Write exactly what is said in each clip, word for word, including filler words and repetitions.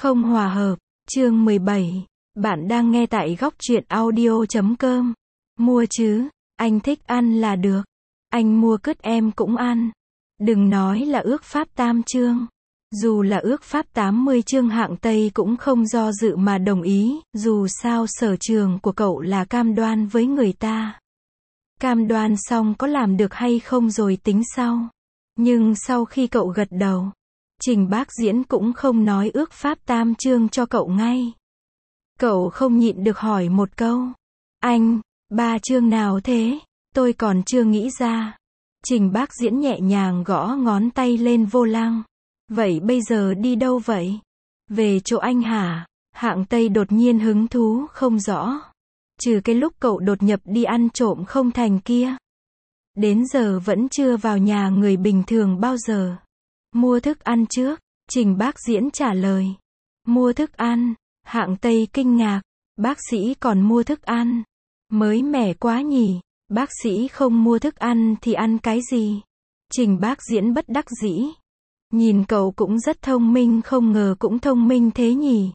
Không hòa hợp, chương mười bảy. Bạn đang nghe tại góc truyện audio chấm com. Mua chứ, anh thích ăn là được. Anh mua cứt em cũng ăn. Đừng nói là ước pháp tam chương. Dù là ước pháp tám mươi chương hạng Tây cũng không do dự mà đồng ý, dù sao sở trường của cậu là cam đoan với người ta. Cam đoan xong có làm được hay không rồi tính sau. Nhưng sau khi cậu gật đầu, Trình Bác Diễn cũng không nói ước pháp tam chương cho cậu ngay. Cậu không nhịn được hỏi một câu. Anh, ba chương nào thế? Tôi còn chưa nghĩ ra. Trình Bác Diễn nhẹ nhàng gõ ngón tay lên vô lăng. Vậy bây giờ đi đâu vậy? Về chỗ anh hả? Hạng Tây đột nhiên hứng thú không rõ. Trừ cái lúc cậu đột nhập đi ăn trộm không thành kia. Đến giờ vẫn chưa vào nhà người bình thường bao giờ. Mua thức ăn trước, Trình Bác Diễn trả lời. Mua thức ăn, Hạng Tây kinh ngạc. Bác sĩ còn mua thức ăn. Mới mẻ quá nhỉ, bác sĩ không mua thức ăn thì ăn cái gì? Trình Bác Diễn bất đắc dĩ. Nhìn cậu cũng rất thông minh, không ngờ cũng thông minh thế nhỉ.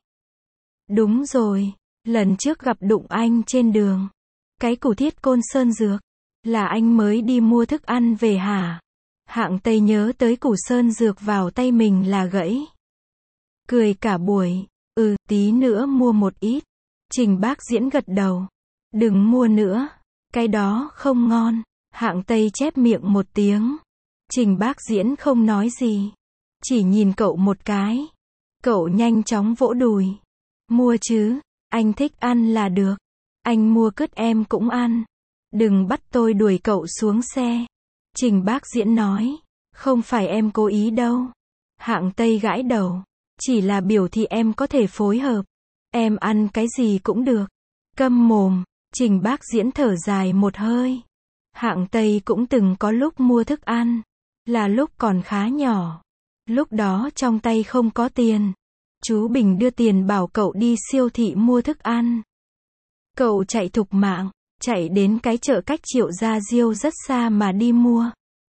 Đúng rồi, lần trước gặp đụng anh trên đường. Cái củ thiết Côn Sơn Dược, là anh mới đi mua thức ăn về hả? Hạng Tây nhớ tới củ sơn dược vào tay mình là gãy. Cười cả buổi, ừ, tí nữa mua một ít. Trình Bác Diễn gật đầu. Đừng mua nữa, cái đó không ngon. Hạng Tây chép miệng một tiếng. Trình Bác Diễn không nói gì, chỉ nhìn cậu một cái. Cậu nhanh chóng vỗ đùi. Mua chứ, anh thích ăn là được. Anh mua cứt em cũng ăn. Đừng bắt tôi đuổi cậu xuống xe. Trình Bác Diễn nói. Không phải em cố ý đâu. Hạng Tây gãi đầu. Chỉ là biểu thị em có thể phối hợp. Em ăn cái gì cũng được. Câm mồm. Trình Bác Diễn thở dài một hơi. Hạng Tây cũng từng có lúc mua thức ăn. Là lúc còn khá nhỏ. Lúc đó trong tay không có tiền. Chú Bình đưa tiền bảo cậu đi siêu thị mua thức ăn. Cậu chạy thục mạng. Chạy đến cái chợ cách Triệu Gia Diêu rất xa mà đi mua.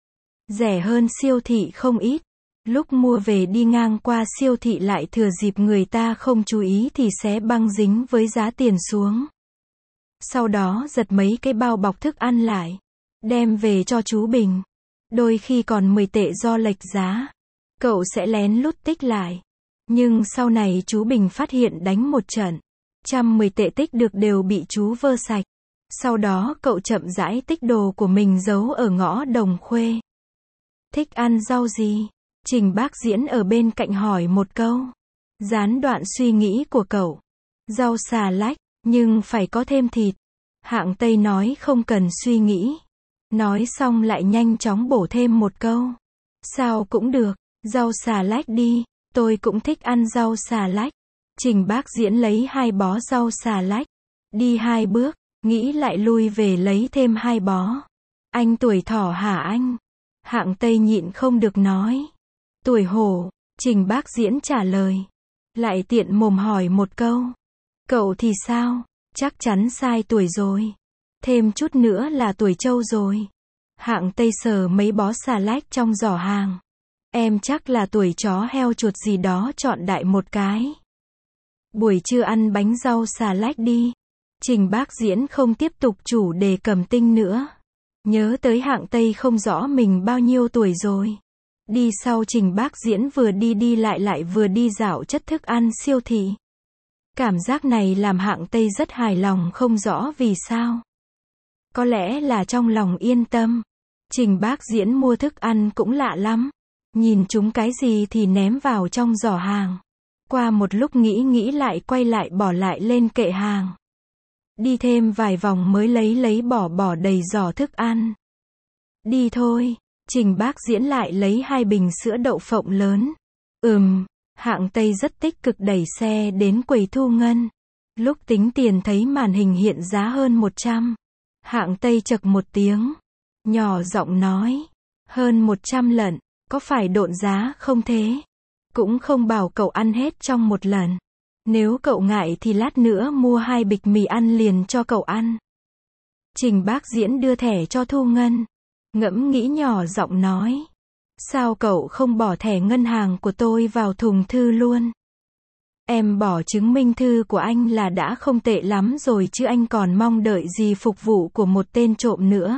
Rẻ hơn siêu thị không ít. Lúc mua về đi ngang qua siêu thị lại thừa dịp người ta không chú ý thì xé băng dính với giá tiền xuống. Sau đó giật mấy cái bao bọc thức ăn lại. Đem về cho chú Bình. Đôi khi còn mười tệ do lệch giá. Cậu sẽ lén lút tích lại. Nhưng sau này chú Bình phát hiện đánh một trận. Trăm mười tệ tích được đều bị chú vơ sạch. Sau đó cậu chậm rãi tích đồ của mình giấu ở ngõ Đồng Khuê. Thích ăn rau gì? Trình Bác Diễn ở bên cạnh hỏi một câu. Gián đoạn suy nghĩ của cậu. Rau xà lách, nhưng phải có thêm thịt. Hạng Tây nói không cần suy nghĩ. Nói xong lại nhanh chóng bổ thêm một câu. Sao cũng được, rau xà lách đi, tôi cũng thích ăn rau xà lách. Trình Bác Diễn lấy hai bó rau xà lách. Đi hai bước. Nghĩ lại lui về lấy thêm hai bó. Anh tuổi thỏ hả anh? Hạng Tây nhịn không được nói. Tuổi hổ, Trình Bác Diễn trả lời. Lại tiện mồm hỏi một câu. Cậu thì sao? Chắc chắn sai tuổi rồi. Thêm chút nữa là tuổi trâu rồi. Hạng Tây sờ mấy bó xà lách trong giỏ hàng. Em chắc là tuổi chó heo chuột gì đó chọn đại một cái. Buổi trưa ăn bánh rau xà lách đi. Trình Bác Diễn không tiếp tục chủ đề Cẩm Tinh nữa. Nhớ tới Hạng Tây không rõ mình bao nhiêu tuổi rồi. Đi sau Trình Bác Diễn vừa đi đi lại lại vừa đi dạo chất thức ăn siêu thị. Cảm giác này làm Hạng Tây rất hài lòng không rõ vì sao. Có lẽ là trong lòng yên tâm. Trình Bác Diễn mua thức ăn cũng lạ lắm. Nhìn chúng cái gì thì ném vào trong giỏ hàng. Qua một lúc nghĩ nghĩ lại quay lại bỏ lại lên kệ hàng. Đi thêm vài vòng mới lấy lấy bỏ bỏ đầy giỏ thức ăn. Đi thôi, Trình Bác Diễn lại lấy hai bình sữa đậu phộng lớn. Ừm, Hạng Tây rất tích cực đẩy xe đến quầy thu ngân. Lúc tính tiền thấy màn hình hiện giá hơn một trăm. Hạng Tây chậc một tiếng. Nhỏ giọng nói. Hơn một trăm lận, có phải độn giá không thế? Cũng không bảo cậu ăn hết trong một lần. Nếu cậu ngại thì lát nữa mua hai bịch mì ăn liền cho cậu ăn. Trình Bác Diễn đưa thẻ cho thu ngân. Ngẫm nghĩ nhỏ giọng nói. Sao cậu không bỏ thẻ ngân hàng của tôi vào thùng thư luôn? Em bỏ chứng minh thư của anh là đã không tệ lắm rồi chứ anh còn mong đợi gì phục vụ của một tên trộm nữa.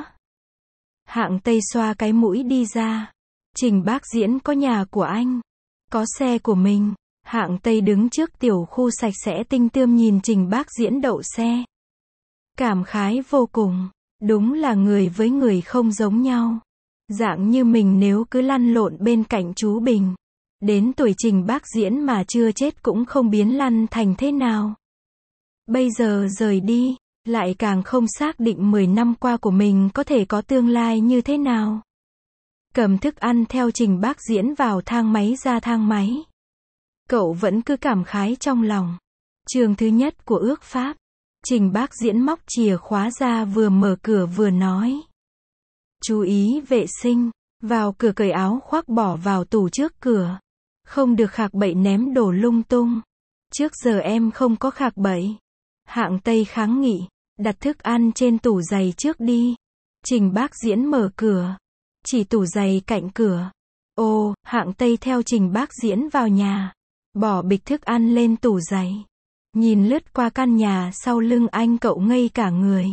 Hạng Tây xoa cái mũi đi ra. Trình Bác Diễn có nhà của anh, có xe của mình. Hạng Tây đứng trước tiểu khu sạch sẽ tinh tươm nhìn Trình Bác Diễn đậu xe. Cảm khái vô cùng. Đúng là người với người không giống nhau. Dạng như mình nếu cứ lăn lộn bên cạnh chú Bình. Đến tuổi Trình Bác Diễn mà chưa chết cũng không biến lăn thành thế nào. Bây giờ rời đi, lại càng không xác định mười năm qua của mình có thể có tương lai như thế nào. Cầm thức ăn theo Trình Bác Diễn vào thang máy ra thang máy. Cậu vẫn cứ cảm khái trong lòng. Chương thứ nhất của ước pháp. Trình Bác Diễn móc chìa khóa ra vừa mở cửa vừa nói. Chú ý vệ sinh. Vào cửa cởi áo khoác bỏ vào tủ trước cửa. Không được khạc bậy ném đổ lung tung. Trước giờ em không có khạc bậy. Hạng Tây kháng nghị. Đặt thức ăn trên tủ giày trước đi. Trình Bác Diễn mở cửa. Chỉ tủ giày cạnh cửa. Ồ, Hạng Tây theo Trình Bác Diễn vào nhà. Bỏ bịch thức ăn lên tủ giày. Nhìn lướt qua căn nhà sau lưng anh cậu ngây cả người.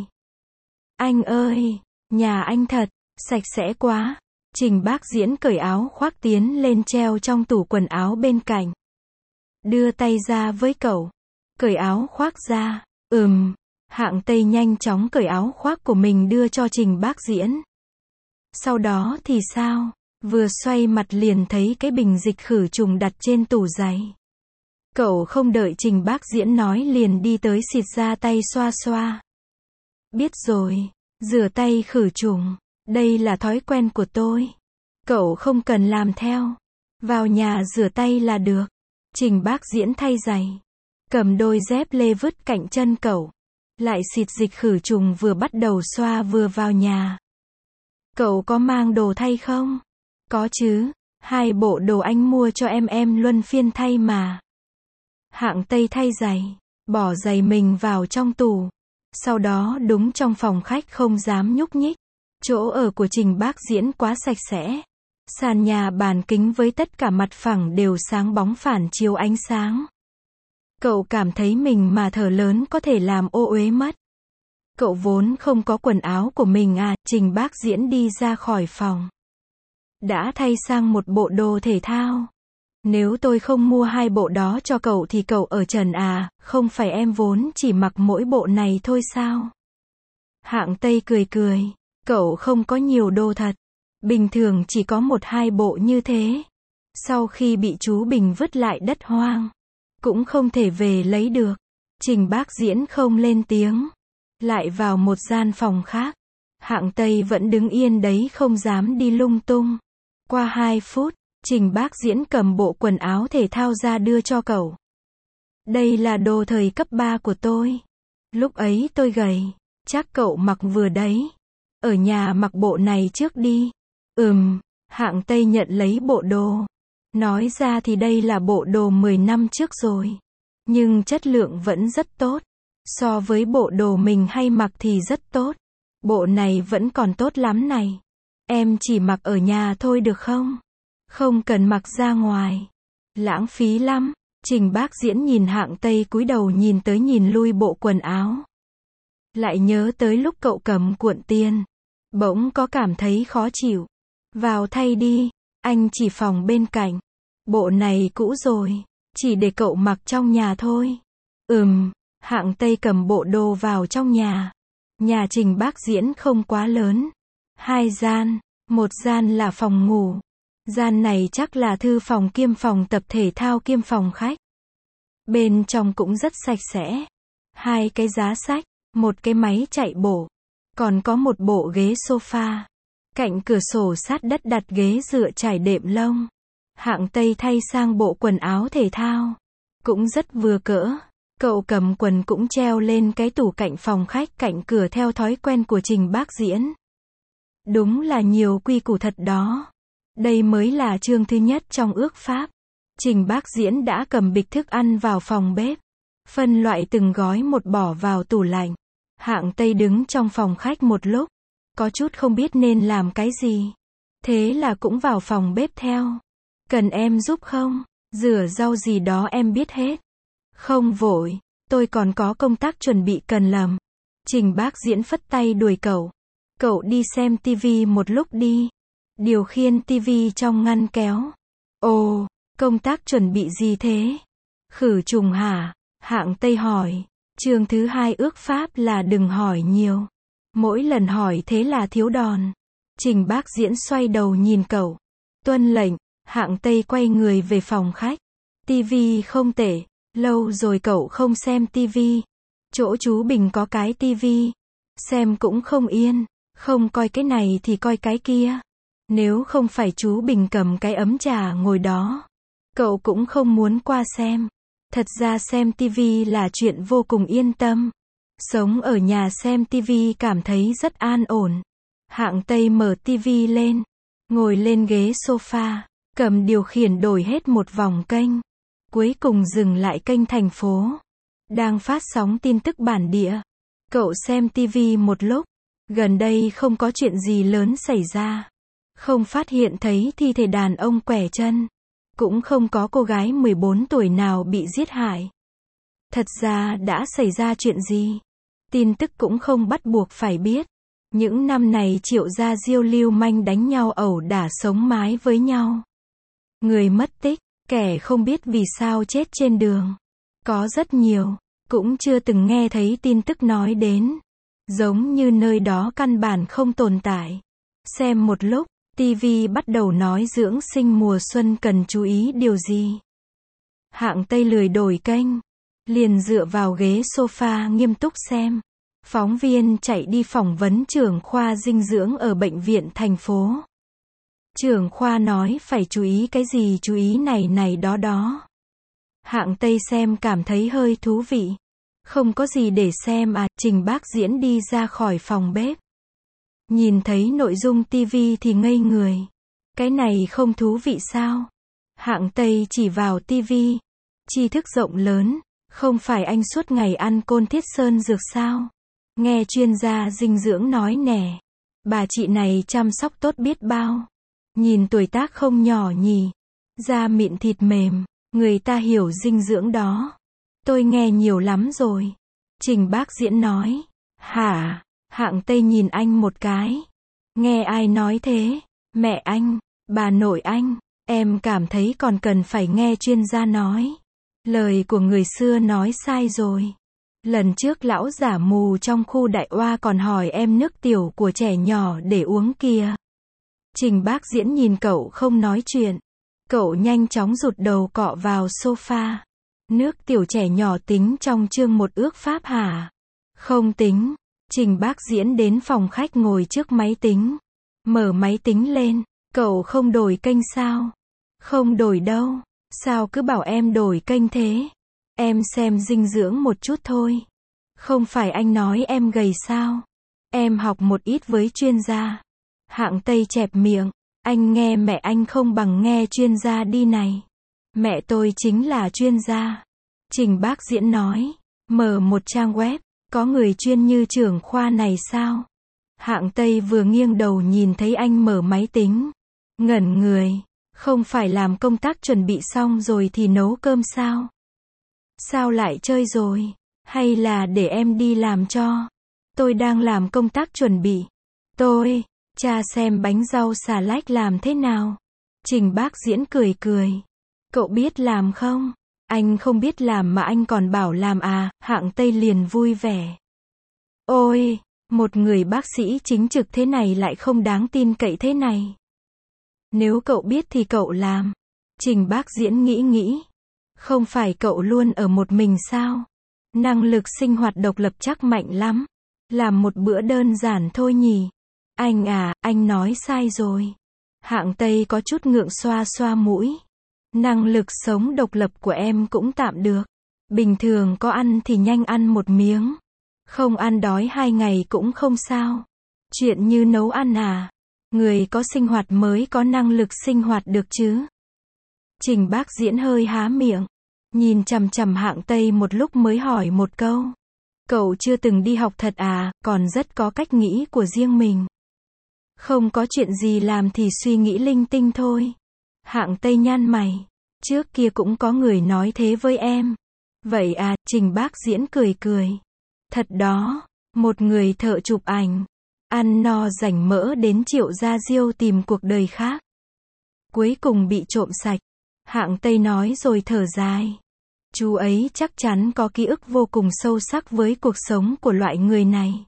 Anh ơi, nhà anh thật, sạch sẽ quá. Trình Bác Diễn cởi áo khoác tiến lên treo trong tủ quần áo bên cạnh. Đưa tay ra với cậu. Cởi áo khoác ra. Ừm. Hạng Tây nhanh chóng cởi áo khoác của mình đưa cho Trình Bác Diễn. Sau đó thì sao? Vừa xoay mặt liền thấy cái bình dịch khử trùng đặt trên tủ giày. Cậu không đợi Trình Bác Diễn nói liền đi tới xịt ra tay xoa xoa. Biết rồi, rửa tay khử trùng. Đây là thói quen của tôi. Cậu không cần làm theo. Vào nhà rửa tay là được. Trình Bác Diễn thay giày. Cầm đôi dép lê vứt cạnh chân cậu. Lại xịt dịch khử trùng vừa bắt đầu xoa vừa vào nhà. Cậu có mang đồ thay không? Có chứ. Hai bộ đồ anh mua cho em em luân phiên thay mà. Hạng Tây thay giày. Bỏ giày mình vào trong tủ. Sau đó đúng trong phòng khách không dám nhúc nhích. Chỗ ở của Trình Bác Diễn quá sạch sẽ. Sàn nhà bàn kính với tất cả mặt phẳng đều sáng bóng phản chiếu ánh sáng. Cậu cảm thấy mình mà thở lớn có thể làm ô uế mất. Cậu vốn không có quần áo của mình à, Trình Bác Diễn đi ra khỏi phòng. Đã thay sang một bộ đồ thể thao. Nếu tôi không mua hai bộ đó cho cậu thì cậu ở trần à, không phải em vốn chỉ mặc mỗi bộ này thôi sao? Hạng Tây cười cười. Cậu không có nhiều đồ thật. Bình thường chỉ có một hai bộ như thế. Sau khi bị chú Bình vứt lại đất hoang. Cũng không thể về lấy được. Trình Bác Diễn không lên tiếng. Lại vào một gian phòng khác. Hạng Tây vẫn đứng yên đấy không dám đi lung tung. Qua hai phút, Trình Bác Diễn cầm bộ quần áo thể thao ra đưa cho cậu. Đây là đồ thời cấp ba của tôi. Lúc ấy tôi gầy. Chắc cậu mặc vừa đấy. Ở nhà mặc bộ này trước đi. Ừm, Hạng Tây nhận lấy bộ đồ. Nói ra thì đây là bộ đồ mười năm trước rồi. Nhưng chất lượng vẫn rất tốt. So với bộ đồ mình hay mặc thì rất tốt. Bộ này vẫn còn tốt lắm này. Em chỉ mặc ở nhà thôi được không? Không cần mặc ra ngoài. Lãng phí lắm. Trình Bác Diễn nhìn Hạng Tây cúi đầu nhìn tới nhìn lui bộ quần áo. Lại nhớ tới lúc cậu cầm cuộn tiền. Bỗng có cảm thấy khó chịu. Vào thay đi. Anh chỉ phòng bên cạnh. Bộ này cũ rồi. Chỉ để cậu mặc trong nhà thôi. Ừm. Hạng Tây cầm bộ đồ vào trong nhà. Nhà Trình Bác Diễn không quá lớn. Hai gian. Một gian là phòng ngủ. Gian này chắc là thư phòng kiêm phòng tập thể thao kiêm phòng khách. Bên trong cũng rất sạch sẽ. Hai cái giá sách. Một cái máy chạy bộ. Còn có một bộ ghế sofa. Cạnh cửa sổ sát đất đặt ghế dựa trải đệm lông. Hạng Tây thay sang bộ quần áo thể thao. Cũng rất vừa cỡ. Cậu cầm quần cũng treo lên cái tủ cạnh phòng khách cạnh cửa theo thói quen của Trình Bác Diễn. Đúng là nhiều quy củ thật đó. Đây mới là chương thứ nhất trong ước pháp. Trình Bác Diễn đã cầm bịch thức ăn vào phòng bếp. Phân loại từng gói một bỏ vào tủ lạnh. Hạng Tây đứng trong phòng khách một lúc. Có chút không biết nên làm cái gì. Thế là cũng vào phòng bếp theo. Cần em giúp không? Rửa rau gì đó em biết hết. Không vội, tôi còn có công tác chuẩn bị cần làm. Trình Bác Diễn phất tay đuổi cậu. Cậu đi xem tivi một lúc đi. Điều khiển tivi trong ngăn kéo. Ồ, công tác chuẩn bị gì thế? Khử trùng hả? Hạng Tây hỏi. Chương thứ hai ước pháp là đừng hỏi nhiều. Mỗi lần hỏi thế là thiếu đòn. Trình Bác Diễn xoay đầu nhìn cậu. Tuân lệnh. Hạng Tây quay người về phòng khách. Tivi không tệ. Lâu rồi cậu không xem tivi. Chỗ chú Bình có cái tivi. Xem cũng không yên. Không coi cái này thì coi cái kia. Nếu không phải chú Bình cầm cái ấm trà ngồi đó, cậu cũng không muốn qua xem. Thật ra xem tivi là chuyện vô cùng yên tâm. Sống ở nhà xem tivi cảm thấy rất an ổn. Hạng Tây mở tivi lên, ngồi lên ghế sofa, cầm điều khiển đổi hết một vòng kênh. Cuối cùng dừng lại kênh thành phố. Đang phát sóng tin tức bản địa. Cậu xem tivi một lúc. Gần đây không có chuyện gì lớn xảy ra. Không phát hiện thấy thi thể đàn ông quẻ chân. Cũng không có cô gái mười bốn tuổi nào bị giết hại. Thật ra đã xảy ra chuyện gì? Tin tức cũng không bắt buộc phải biết. Những năm này Triệu gia Diêu lưu manh đánh nhau ẩu đả sống mái với nhau. Người mất tích, kẻ không biết vì sao chết trên đường. Có rất nhiều, cũng chưa từng nghe thấy tin tức nói đến. Giống như nơi đó căn bản không tồn tại. Xem một lúc, tivi bắt đầu nói dưỡng sinh mùa xuân cần chú ý điều gì. Hạng Tây lười đổi kênh, liền dựa vào ghế sofa nghiêm túc xem. Phóng viên chạy đi phỏng vấn trưởng khoa dinh dưỡng ở bệnh viện thành phố. Trưởng khoa nói phải chú ý cái gì chú ý này này đó đó. Hạng Tây xem cảm thấy hơi thú vị. Không có gì để xem à, Trình Bác Diễn đi ra khỏi phòng bếp. Nhìn thấy nội dung tivi thì ngây người. Cái này không thú vị sao? Hạng Tây chỉ vào tivi. Tri thức rộng lớn, không phải anh suốt ngày ăn côn thiết sơn dược sao? Nghe chuyên gia dinh dưỡng nói nè. Bà chị này chăm sóc tốt biết bao. Nhìn tuổi tác không nhỏ nhỉ. Da mịn thịt mềm, người ta hiểu dinh dưỡng đó. Tôi nghe nhiều lắm rồi. Trình Bác Diễn nói. Hả? Hạng Tây nhìn anh một cái. Nghe ai nói thế? Mẹ anh, bà nội anh. Em cảm thấy còn cần phải nghe chuyên gia nói. Lời của người xưa nói sai rồi. Lần trước lão giả mù trong khu Đại Oa còn hỏi em nước tiểu của trẻ nhỏ để uống kìa. Trình Bác Diễn nhìn cậu không nói chuyện. Cậu nhanh chóng rụt đầu cọ vào sofa. Nước tiểu trẻ nhỏ tính trong chương một ước pháp hả? Không tính. Trình Bác Diễn đến phòng khách ngồi trước máy tính. Mở máy tính lên. Cậu không đổi kênh sao? Không đổi đâu. Sao cứ bảo em đổi kênh thế? Em xem dinh dưỡng một chút thôi. Không phải anh nói em gầy sao? Em học một ít với chuyên gia. Hạng Tây chẹp miệng. Anh nghe mẹ anh không bằng nghe chuyên gia đi này. Mẹ tôi chính là chuyên gia. Trình Bác Diễn nói. Mở một trang web. Có người chuyên như trưởng khoa này sao? Hạng Tây vừa nghiêng đầu nhìn thấy anh mở máy tính. Ngẩn người. Không phải làm công tác chuẩn bị xong rồi thì nấu cơm sao? Sao lại chơi rồi? Hay là để em đi làm cho? Tôi đang làm công tác chuẩn bị. Tôi, cha xem bánh rau xà lách làm thế nào? Trình Bác Diễn cười cười. Cậu biết làm không? Anh không biết làm mà anh còn bảo làm à? Hạng Tây liền vui vẻ. Ôi, một người bác sĩ chính trực thế này lại không đáng tin cậy thế này. Nếu cậu biết thì cậu làm. Trình Bác Diễn nghĩ nghĩ. Không phải cậu luôn ở một mình sao? Năng lực sinh hoạt độc lập chắc mạnh lắm. Làm một bữa đơn giản thôi nhỉ? Anh à, anh nói sai rồi. Hạng Tây có chút ngượng xoa xoa mũi. Năng lực sống độc lập của em cũng tạm được. Bình thường có ăn thì nhanh ăn một miếng. Không ăn đói hai ngày cũng không sao. Chuyện như nấu ăn à? Người có sinh hoạt mới có năng lực sinh hoạt được chứ? Trình Bác Diễn hơi há miệng. Nhìn chằm chằm Hạng Tây một lúc mới hỏi một câu. Cậu chưa từng đi học thật à, còn rất có cách nghĩ của riêng mình. Không có chuyện gì làm thì suy nghĩ linh tinh thôi. Hạng Tây nhăn mày. Trước kia cũng có người nói thế với em. Vậy à, Trình Bác Diễn cười cười. Thật đó, một người thợ chụp ảnh, ăn no rảnh mỡ đến Triệu Gia Diêu tìm cuộc đời khác. Cuối cùng bị trộm sạch. Hạng Tây nói rồi thở dài. Chú ấy chắc chắn có ký ức vô cùng sâu sắc với cuộc sống của loại người này.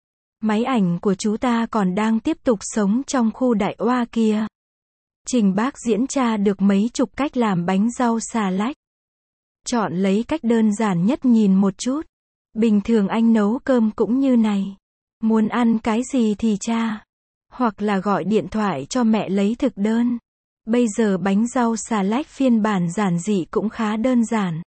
Máy ảnh của chú ta còn đang tiếp tục sống trong khu Đại Oa kia. Trình Bác Diễn tra được mấy chục cách làm bánh rau xà lách. Chọn lấy cách đơn giản nhất nhìn một chút. Bình thường anh nấu cơm cũng như này. Muốn ăn cái gì thì tra. Hoặc là gọi điện thoại cho mẹ lấy thực đơn. Bây giờ bánh rau xà lách phiên bản giản dị cũng khá đơn giản.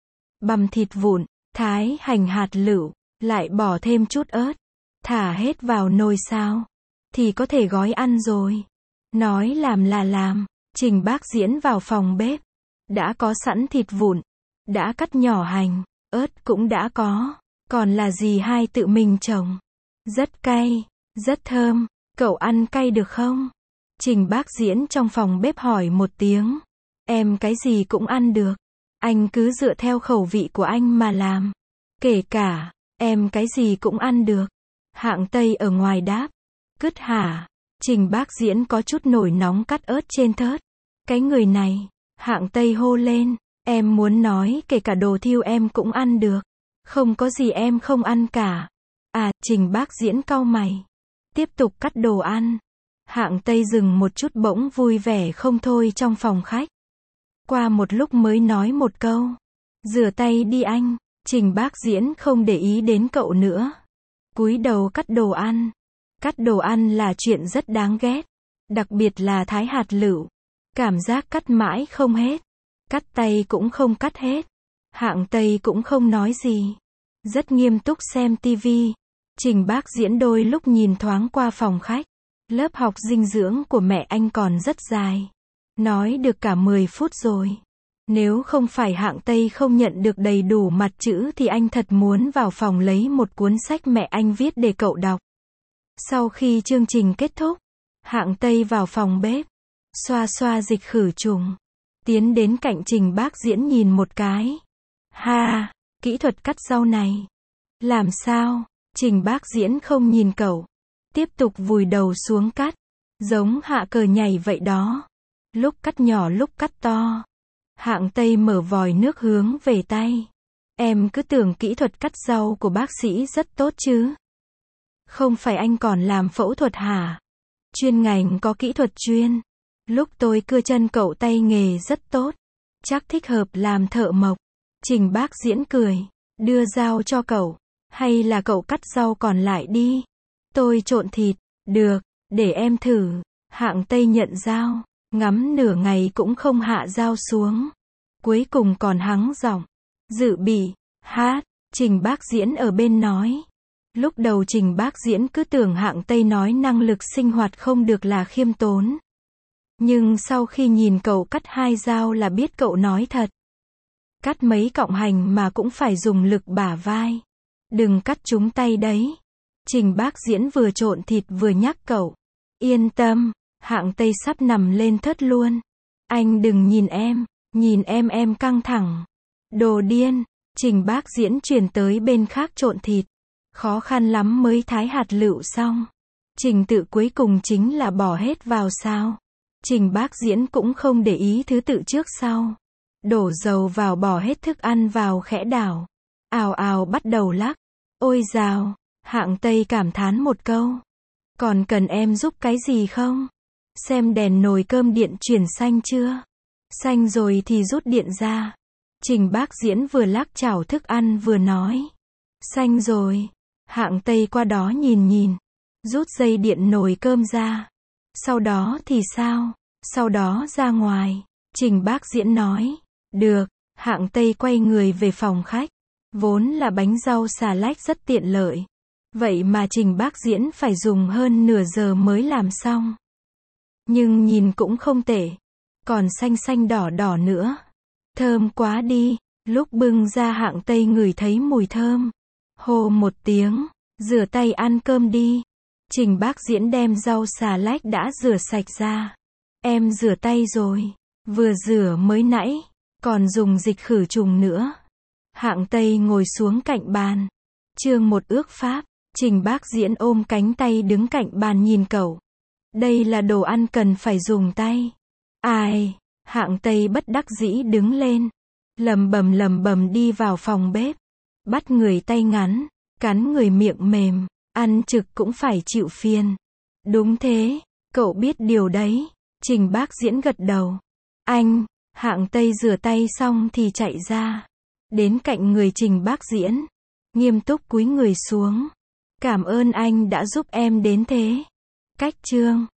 Bằm thịt vụn, thái hành hạt lựu, lại bỏ thêm chút ớt. Thả hết vào nồi sao. Thì có thể gói ăn rồi. Nói làm là làm. Trình Bác Diễn vào phòng bếp. Đã có sẵn thịt vụn. Đã cắt nhỏ hành. Ớt cũng đã có. Còn là gì hai tự mình trồng. Rất cay. Rất thơm. Cậu ăn cay được không? Trình Bác Diễn trong phòng bếp hỏi một tiếng. Em cái gì cũng ăn được. Anh cứ dựa theo khẩu vị của anh mà làm. Kể cả, em cái gì cũng ăn được. Hạng Tây ở ngoài đáp. Cứt hả? Trình Bác Diễn có chút nổi nóng cắt ớt trên thớt. Cái người này, Hạng Tây hô lên. Em muốn nói kể cả đồ thiêu em cũng ăn được. Không có gì em không ăn cả. À, Trình Bác Diễn cau mày. Tiếp tục cắt đồ ăn. Hạng Tây dừng một chút bỗng vui vẻ không thôi trong phòng khách. Qua một lúc mới nói một câu. Rửa tay đi anh. Trình Bác Diễn không để ý đến cậu nữa. Cúi đầu cắt đồ ăn. Cắt đồ ăn là chuyện rất đáng ghét. Đặc biệt là thái hạt lựu. Cảm giác cắt mãi không hết. Cắt tay cũng không cắt hết. Hạng Tây cũng không nói gì. Rất nghiêm túc xem tivi. Trình Bác Diễn đôi lúc nhìn thoáng qua phòng khách. Lớp học dinh dưỡng của mẹ anh còn rất dài. Nói được cả mười phút rồi. Nếu không phải Hạng Tây không nhận được đầy đủ mặt chữ thì anh thật muốn vào phòng lấy một cuốn sách mẹ anh viết để cậu đọc. Sau khi chương trình kết thúc, Hạng Tây vào phòng bếp, xoa xoa dịch khử trùng, tiến đến cạnh Trình Bác Diễn nhìn một cái. Ha, kỹ thuật cắt rau này. Làm sao? Trình Bác Diễn không nhìn cậu. Tiếp tục vùi đầu xuống cắt. Giống hạ cờ nhảy vậy đó. Lúc cắt nhỏ lúc cắt to. Hạng Tây mở vòi nước hướng về tay. Em cứ tưởng kỹ thuật cắt rau của bác sĩ rất tốt chứ. Không phải anh còn làm phẫu thuật hả? Chuyên ngành có kỹ thuật chuyên. Lúc tôi cưa chân cậu tay nghề rất tốt. Chắc thích hợp làm thợ mộc. Trình Bác Diễn cười. Đưa dao cho cậu. Hay là cậu cắt rau còn lại đi. Tôi trộn thịt. Được, để em thử. Hạng Tây nhận dao. Ngắm nửa ngày cũng không hạ dao xuống. Cuối cùng còn hắng giọng. Dự bị, hát. Trình Bác Diễn ở bên nói. Lúc đầu Trình Bác Diễn cứ tưởng Hạng Tây nói năng lực sinh hoạt không được là khiêm tốn. Nhưng sau khi nhìn cậu cắt hai dao là biết cậu nói thật. Cắt mấy cọng hành mà cũng phải dùng lực bả vai. Đừng cắt trúng tay đấy. Trình Bác Diễn vừa trộn thịt vừa nhắc cậu. Yên tâm, Hạng Tây sắp nằm lên thớt luôn. Anh đừng nhìn em, nhìn em em căng thẳng. Đồ điên. Trình Bác Diễn chuyển tới bên khác trộn thịt. Khó khăn lắm mới thái hạt lựu xong. Trình tự cuối cùng chính là bỏ hết vào sao. Trình Bác Diễn cũng không để ý thứ tự trước sau. Đổ dầu vào bỏ hết thức ăn vào khẽ đảo. Ào ào bắt đầu lắc. Ôi dào. Hạng Tây cảm thán một câu. Còn cần em giúp cái gì không? Xem đèn nồi cơm điện chuyển xanh chưa? Xanh rồi thì rút điện ra. Trình Bác Diễn vừa lắc chảo thức ăn vừa nói. Xanh rồi. Hạng Tây qua đó nhìn nhìn. Rút dây điện nồi cơm ra. Sau đó thì sao? Sau đó ra ngoài. Trình Bác Diễn nói. Được. Hạng Tây quay người về phòng khách. Vốn là bánh rau xà lách rất tiện lợi. Vậy mà Trình Bác Diễn phải dùng hơn nửa giờ mới làm xong. Nhưng nhìn cũng không tệ. Còn xanh xanh đỏ đỏ nữa. Thơm quá đi. Lúc bưng ra Hạng Tây ngửi thấy mùi thơm. Hô một tiếng. Rửa tay ăn cơm đi. Trình Bác Diễn đem rau xà lách đã rửa sạch ra. Em rửa tay rồi. Vừa rửa mới nãy. Còn dùng dịch khử trùng nữa. Hạng Tây ngồi xuống cạnh bàn. Chương một ước pháp. Trình Bác Diễn ôm cánh tay đứng cạnh bàn nhìn cậu. Đây là đồ ăn cần phải dùng tay. Ai? Hạng Tây bất đắc dĩ đứng lên. Lầm bầm lầm bầm đi vào phòng bếp. Bắt người tay ngắn, cắn người miệng mềm, ăn trực cũng phải chịu phiền. Đúng thế, cậu biết điều đấy. Trình Bác Diễn gật đầu. Anh, Hạng Tây rửa tay xong thì chạy ra. Đến cạnh người Trình Bác Diễn. Nghiêm túc cúi người xuống. Cảm ơn anh đã giúp em đến thế. Cách chương